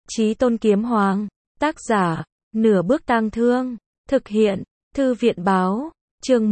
Chí Tôn Kiếm Hoàng, tác giả, Nửa Bước Tang Thương, thực hiện, Thư viện Báo, chương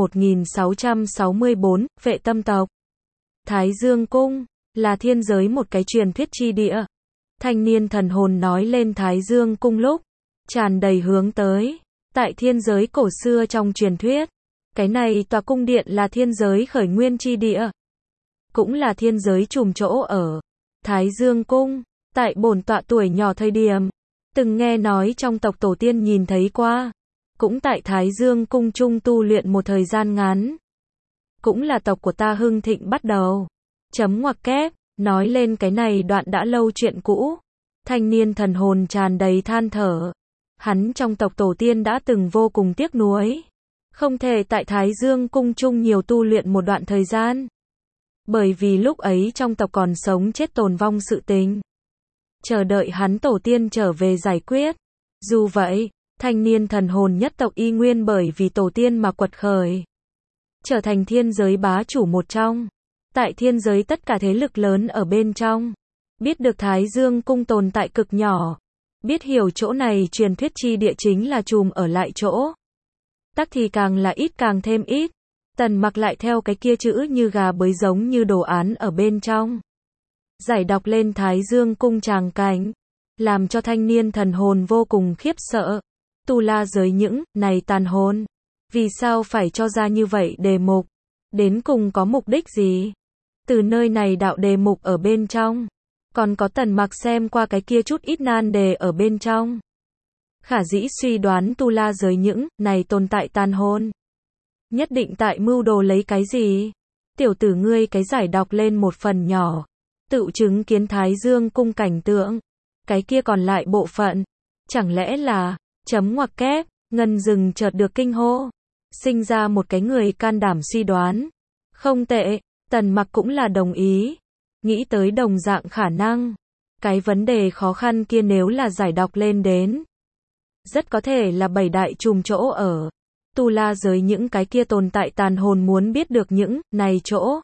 1664, Vệ Tâm Tộc. Thái Dương Cung, là thiên giới một cái truyền thuyết chi địa. Thanh niên thần hồn nói lên Thái Dương Cung lúc, tràn đầy hướng tới. Tại thiên giới cổ xưa trong truyền thuyết, cái này tòa cung điện là thiên giới khởi nguyên chi địa. Cũng là thiên giới trùm chỗ ở. Thái Dương Cung, tại bổn tọa tuổi nhỏ thời điểm, từng nghe nói trong tộc tổ tiên nhìn thấy qua. Cũng tại Thái Dương Cung trung tu luyện một thời gian ngắn. Cũng là tộc của ta hưng thịnh bắt đầu. Chấm ngoặc kép, nói lên cái này đoạn đã lâu chuyện cũ. Thanh niên thần hồn tràn đầy than thở. Hắn trong tộc tổ tiên đã từng vô cùng tiếc nuối. Không thể tại Thái Dương Cung chung nhiều tu luyện một đoạn thời gian. Bởi vì lúc ấy trong tộc còn sống chết tồn vong sự tình. Chờ đợi hắn tổ tiên trở về giải quyết. Dù vậy, thanh niên thần hồn nhất tộc y nguyên bởi vì tổ tiên mà quật khởi. Trở thành thiên giới bá chủ một trong. Tại thiên giới tất cả thế lực lớn ở bên trong. Biết được Thái Dương Cung tồn tại cực nhỏ. Biết hiểu chỗ này truyền thuyết chi địa chính là chùm ở lại chỗ. Tắc thì càng là ít càng thêm ít. Tần Mặc lại theo cái kia chữ như gà bới giống như đồ án ở bên trong. Giải đọc lên Thái Dương Cung tràng cảnh. Làm cho thanh niên thần hồn vô cùng khiếp sợ. Tu la giới những này tàn hồn. Vì sao phải cho ra như vậy đề mục? Đến cùng có mục đích gì? Từ nơi này đạo đề mục ở bên trong. Còn có Tần Mặc xem qua cái kia chút ít nan đề ở bên trong. Khả dĩ suy đoán tu la giới những này tồn tại tàn hồn. Nhất định tại mưu đồ lấy cái gì? Tiểu tử ngươi cái giải đọc lên một phần nhỏ. Tự chứng kiến Thái Dương Cung cảnh tượng. Cái kia còn lại bộ phận. Chẳng lẽ là, chấm ngoặc kép, ngân rừng chợt được kinh hô. Sinh ra một cái người can đảm suy đoán. Không tệ, Tần Mặc cũng là đồng ý. Nghĩ tới đồng dạng khả năng. Cái vấn đề khó khăn kia nếu là giải đọc lên đến. Rất có thể là bảy đại chùm chỗ ở. Tu la giới những cái kia tồn tại tàn hồn muốn biết được những này chỗ.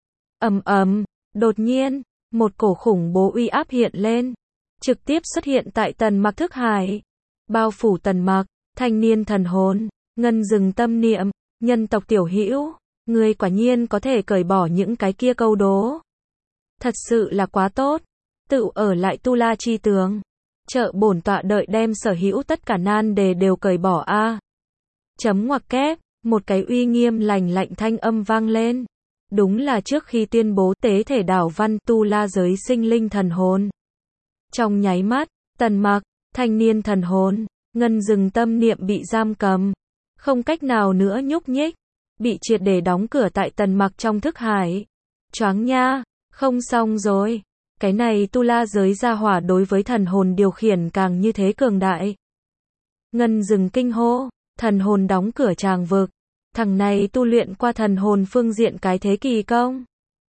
Đột nhiên, một cổ khủng bố uy áp hiện lên. Trực tiếp xuất hiện tại Tần Mặc thức hải. Bao phủ Tần Mặc, thanh niên thần hồn, ngân rừng tâm niệm, nhân tộc tiểu hữu. Ngươi quả nhiên có thể cởi bỏ những cái kia câu đố. Thật sự là quá tốt. Tự ở lại tu la chi tường. Trợ bổn tọa đợi đem sở hữu tất cả nan đề đều cởi bỏ a. Chấm ngoặc kép, một cái uy nghiêm lành lạnh thanh âm vang lên. Đúng là trước khi tuyên bố tế thể đảo văn tu la giới sinh linh thần hồn. Trong nháy mắt, Tần Mặc, thanh niên thần hồn, ngân rừng tâm niệm bị giam cầm. Không cách nào nữa nhúc nhích. Bị triệt để đóng cửa tại Tần Mặc trong thức hải. Choáng nha, không xong rồi. Cái này tu la giới gia hỏa đối với thần hồn điều khiển càng như thế cường đại. Ngân rừng kinh hô, thần hồn đóng cửa tràng vực. Thằng này tu luyện qua thần hồn phương diện cái thế kỳ công.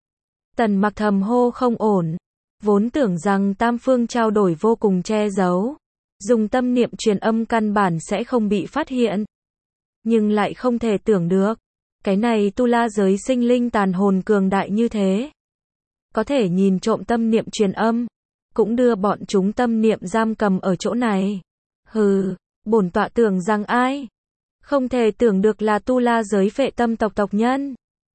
Tần Mặc thầm hô không ổn. Vốn tưởng rằng tam phương trao đổi vô cùng che giấu. Dùng tâm niệm truyền âm căn bản sẽ không bị phát hiện. Nhưng lại không thể tưởng được. Cái này tu la giới sinh linh tàn hồn cường đại như thế. Có thể nhìn trộm tâm niệm truyền âm. Cũng đưa bọn chúng tâm niệm giam cầm ở chỗ này. Hừ, bổn tọa tưởng rằng ai? Không thể tưởng được là tu la giới Vệ Tâm tộc tộc nhân.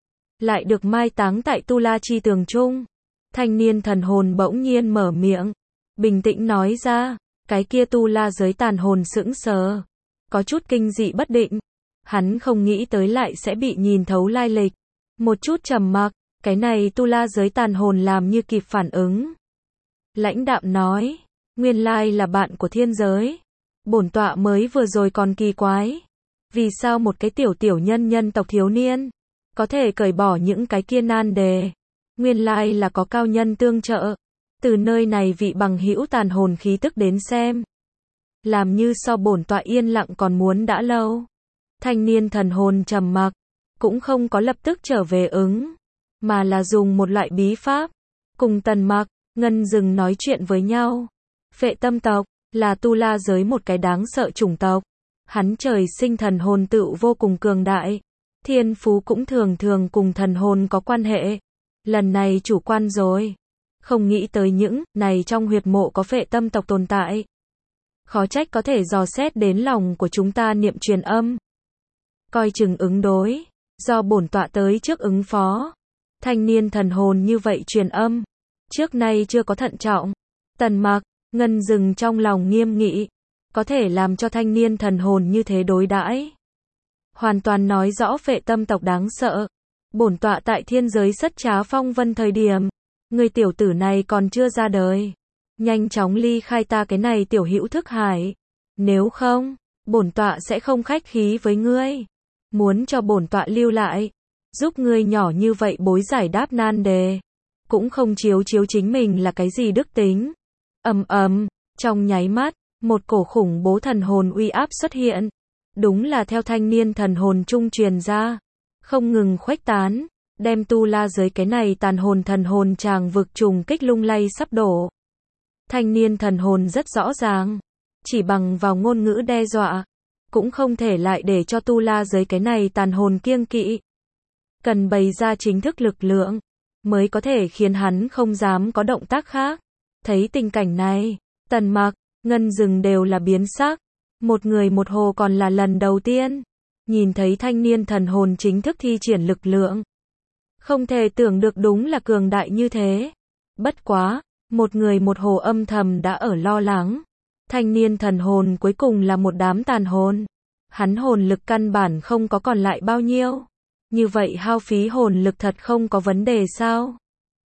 Lại được mai táng tại tu la chi tường trung. Thanh niên thần hồn bỗng nhiên mở miệng. Bình tĩnh nói ra. Cái kia tu la giới tàn hồn sững sờ. Có chút kinh dị bất định. Hắn không nghĩ tới lại sẽ bị nhìn thấu lai lịch. Một chút trầm mặc. Cái này tu la giới tàn hồn làm như kịp phản ứng. Lãnh đạm nói. Nguyên lai là bạn của thiên giới. Bổn tọa mới vừa rồi còn kỳ quái. Vì sao một cái tiểu nhân tộc thiếu niên. Có thể cởi bỏ những cái kia nan đề. Nguyên lai là có cao nhân tương trợ. Từ nơi này vị bằng hữu tàn hồn khí tức đến xem. Làm như so bổn tọa yên lặng còn muốn đã lâu. Thanh niên thần hồn trầm mặc. Cũng không có lập tức trở về ứng. Mà là dùng một loại bí pháp. Cùng Tần Mặc, ngân rừng nói chuyện với nhau. Vệ Tâm tộc, là tu la giới một cái đáng sợ chủng tộc. Hắn trời sinh thần hồn tự vô cùng cường đại. Thiên phú cũng thường thường cùng thần hồn có quan hệ. Lần này chủ quan rồi. Không nghĩ tới những này trong huyệt mộ có phệ tâm tộc tồn tại. Khó trách có thể dò xét đến lòng của chúng ta niệm truyền âm. Coi chừng ứng đối, do bổn tọa tới trước ứng phó. Thanh niên thần hồn như vậy truyền âm, trước nay chưa có thận trọng. Tần Mặc, Ngân Dừng trong lòng nghiêm nghị, có thể làm cho thanh niên thần hồn như thế đối đãi, hoàn toàn nói rõ phệ tâm tộc đáng sợ. Bổn tọa tại thiên giới Sất Trá Phong Vân thời điểm, người tiểu tử này còn chưa ra đời. Nhanh chóng ly khai ta cái này tiểu hữu thức hải. Nếu không, bổn tọa sẽ không khách khí với ngươi. Muốn cho bổn tọa lưu lại, giúp ngươi nhỏ như vậy bối giải đáp nan đề. Cũng không chiếu chính mình là cái gì đức tính. Trong nháy mắt, một cổ khủng bố thần hồn uy áp xuất hiện. Đúng là theo thanh niên thần hồn trung truyền ra, không ngừng khuếch tán, đem tu la giới cái này tàn hồn thần hồn tràng vực trùng kích lung lay sắp đổ. Thanh niên thần hồn rất rõ ràng, chỉ bằng vào ngôn ngữ đe dọa, cũng không thể lại để cho tu la giới cái này tàn hồn kiêng kỵ. Cần bày ra chính thức lực lượng, mới có thể khiến hắn không dám có động tác khác. Thấy tình cảnh này, Tần Mặc, Ngân Dừng đều là biến sắc. Một người một hồ còn là lần đầu tiên nhìn thấy thanh niên thần hồn chính thức thi triển lực lượng. Không thể tưởng được đúng là cường đại như thế. Bất quá, một người một hồ âm thầm đã ở lo lắng. Thanh niên thần hồn cuối cùng là một đám tàn hồn. Hắn hồn lực căn bản không có còn lại bao nhiêu. Như vậy hao phí hồn lực thật không có vấn đề sao?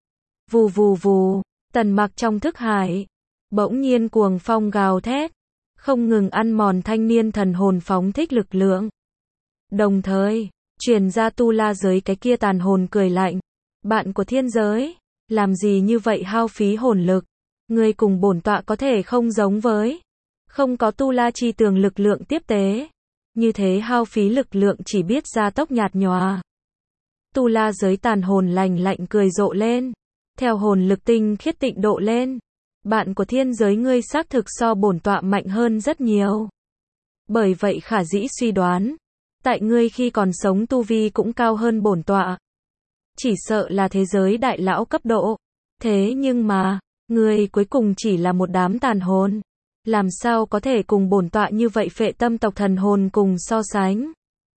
Vù vù vù, Tần Mặc trong thức hải, bỗng nhiên cuồng phong gào thét, không ngừng ăn mòn thanh niên thần hồn phóng thích lực lượng. Đồng thời, truyền ra tu la giới cái kia tàn hồn cười lạnh. Bạn của thiên giới, làm gì như vậy hao phí hồn lực? Ngươi cùng bổn tọa có thể không giống với. Không có tu la chi tường lực lượng tiếp tế. Như thế hao phí lực lượng chỉ biết ra tốc nhạt nhòa. Tu la giới tàn hồn lạnh lạnh cười rộ lên. Theo hồn lực tinh khiết tịnh độ lên. Bạn của thiên giới ngươi xác thực so bổn tọa mạnh hơn rất nhiều. Bởi vậy khả dĩ suy đoán, tại ngươi khi còn sống tu vi cũng cao hơn bổn tọa. Chỉ sợ là thế giới đại lão cấp độ. Thế nhưng mà, ngươi cuối cùng chỉ là một đám tàn hồn. Làm sao có thể cùng bổn tọa như vậy phệ tâm tộc thần hồn cùng so sánh.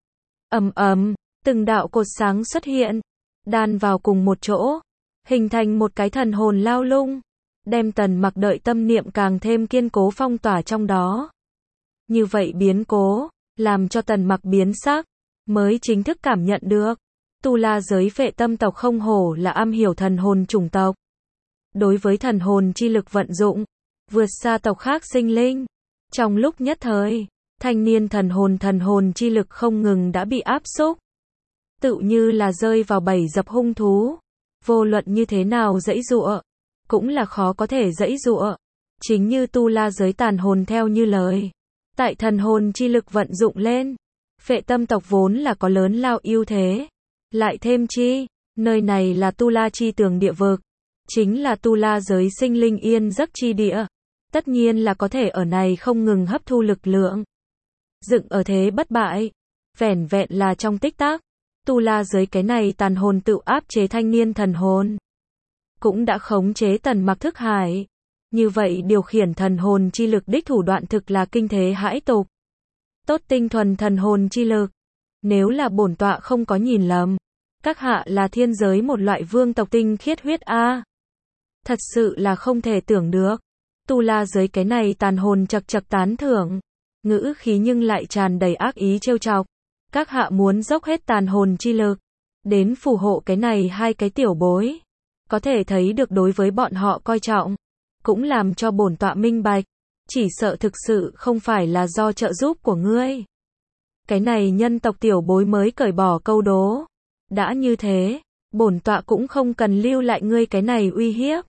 Từng đạo cột sáng xuất hiện, đan vào cùng một chỗ, hình thành một cái thần hồn lao lung, đem Tần Mặc đợi tâm niệm càng thêm kiên cố phong tỏa trong đó. Như vậy biến cố, làm cho Tần Mặc biến sắc, mới chính thức cảm nhận được. Tu la giới phệ tâm tộc không hổ là am hiểu thần hồn chủng tộc. Đối với thần hồn chi lực vận dụng, vượt xa tộc khác sinh linh. Trong lúc nhất thời, thanh niên thần hồn chi lực không ngừng đã bị áp xúc. Tự như là rơi vào bẫy dập hung thú. Vô luận như thế nào giãy giụa, cũng là khó có thể giãy giụa. Chính như tu la giới tàn hồn theo như lời. Tại thần hồn chi lực vận dụng lên, phệ tâm tộc vốn là có lớn lao ưu thế. Lại thêm chi, nơi này là tu la chi tường địa vực. Chính là tu la giới sinh linh yên giấc chi địa. Tất nhiên là có thể ở này không ngừng hấp thu lực lượng. Dựng ở thế bất bại. Vẻn vẹn là trong tích tắc. Tu la giới cái này tàn hồn tự áp chế thanh niên thần hồn. Cũng đã khống chế Tần Mặc thức hải. Như vậy điều khiển thần hồn chi lực đích thủ đoạn thực là kinh thế hãi tục. Tốt tinh thuần thần hồn chi lực. Nếu là bổn tọa không có nhìn lầm, các hạ là thiên giới một loại vương tộc tinh khiết huyết a. Thật sự là không thể tưởng được. Tu la giới cái này tàn hồn chật chật tán thưởng. Ngữ khí nhưng lại tràn đầy ác ý trêu chọc. Các hạ muốn dốc hết tàn hồn chi lực đến phù hộ cái này hai cái tiểu bối. Có thể thấy được đối với bọn họ coi trọng. Cũng làm cho bổn tọa minh bạch. Chỉ sợ thực sự không phải là do trợ giúp của ngươi. Cái này nhân tộc tiểu bối mới cởi bỏ câu đố. Đã như thế, bổn tọa cũng không cần lưu lại ngươi cái này uy hiếp.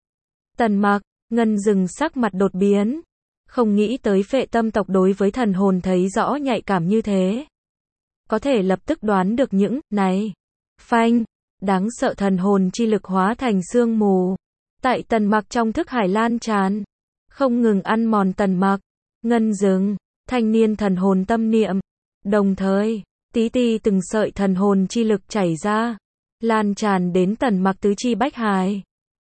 Tần Mặc, Ngân Dừng sắc mặt đột biến. Không nghĩ tới phệ tâm tộc đối với thần hồn thấy rõ nhạy cảm như thế. Có thể lập tức đoán được những này. Phanh, đáng sợ thần hồn chi lực hóa thành sương mù. Tại Tần Mặc trong thức hải lan tràn. Không ngừng ăn mòn Tần Mặc, Ngân Dừng, thanh niên thần hồn tâm niệm. Đồng thời, tí ti từng sợi thần hồn chi lực chảy ra. Lan tràn đến Tần Mặc tứ chi bách hải.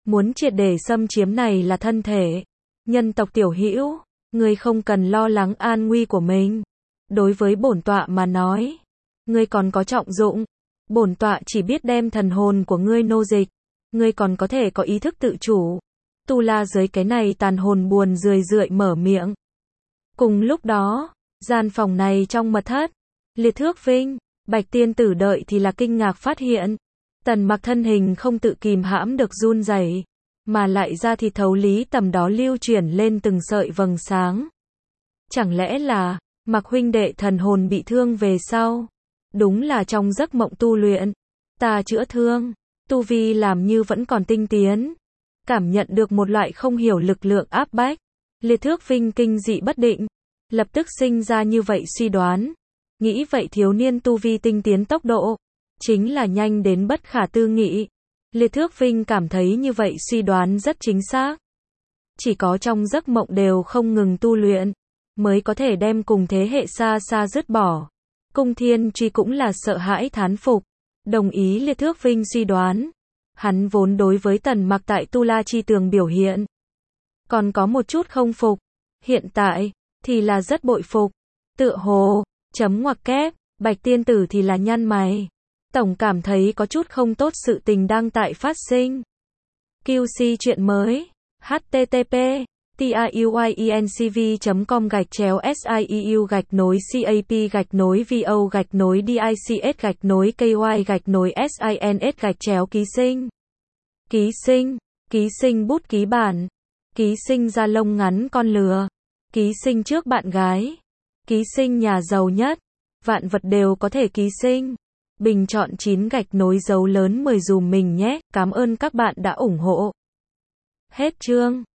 muốn triệt để xâm chiếm này là thân thể. Nhân tộc tiểu hữu, ngươi không cần lo lắng an nguy của mình. Đối với bổn tọa mà nói, ngươi còn có trọng dụng. Bổn tọa chỉ biết đem thần hồn của ngươi nô dịch, ngươi còn có thể có ý thức tự chủ. Tu La dưới cái này tàn hồn buồn rười rượi mở miệng. Cùng lúc đó, gian phòng này trong mật thất, Liệt Thước Vinh, Bạch Tiên Tử đợi thì là kinh ngạc phát hiện, Tần Mặc thân hình không tự kìm hãm được run rẩy, mà lại ra thịt thấu lý tầm đó lưu chuyển lên từng sợi vầng sáng. Chẳng lẽ là Mặc huynh đệ thần hồn bị thương về sau? Đúng là trong giấc mộng tu luyện, ta chữa thương, tu vi làm như vẫn còn tinh tiến. Cảm nhận được một loại không hiểu lực lượng áp bách, Liệt Thước Vinh kinh dị bất định, lập tức sinh ra như vậy suy đoán. Nghĩ vậy thiếu niên tu vi tinh tiến tốc độ, chính là nhanh đến bất khả tư nghị. Liệt Thước Vinh cảm thấy như vậy suy đoán rất chính xác. Chỉ có trong giấc mộng đều không ngừng tu luyện, mới có thể đem cùng thế hệ xa xa dứt bỏ. Cung Thiên Truy cũng là sợ hãi thán phục, đồng ý Liệt Thước Vinh suy đoán. Hắn vốn đối với Tần Mặc tại Tu La Chi Tường biểu hiện, còn có một chút không phục, hiện tại, thì là rất bội phục. Tựa hồ, chấm ngoặc kép, Bạch Tiên Tử thì là nhăn mày. Tổng cảm thấy có chút không tốt sự tình đang tại phát sinh. QC chuyện mới. http tiuyencv.com/siep-vo-dics-ky-sins-ký sinh, ký sinh bút ký bản, ký sinh da lông ngắn con lừa, ký sinh trước bạn gái, ký sinh nhà giàu nhất, vạn vật đều có thể ký sinh. Bình chọn 9 gạch nối dấu lớn 10 dùm mình nhé, cảm ơn các bạn đã ủng hộ. Hết chương.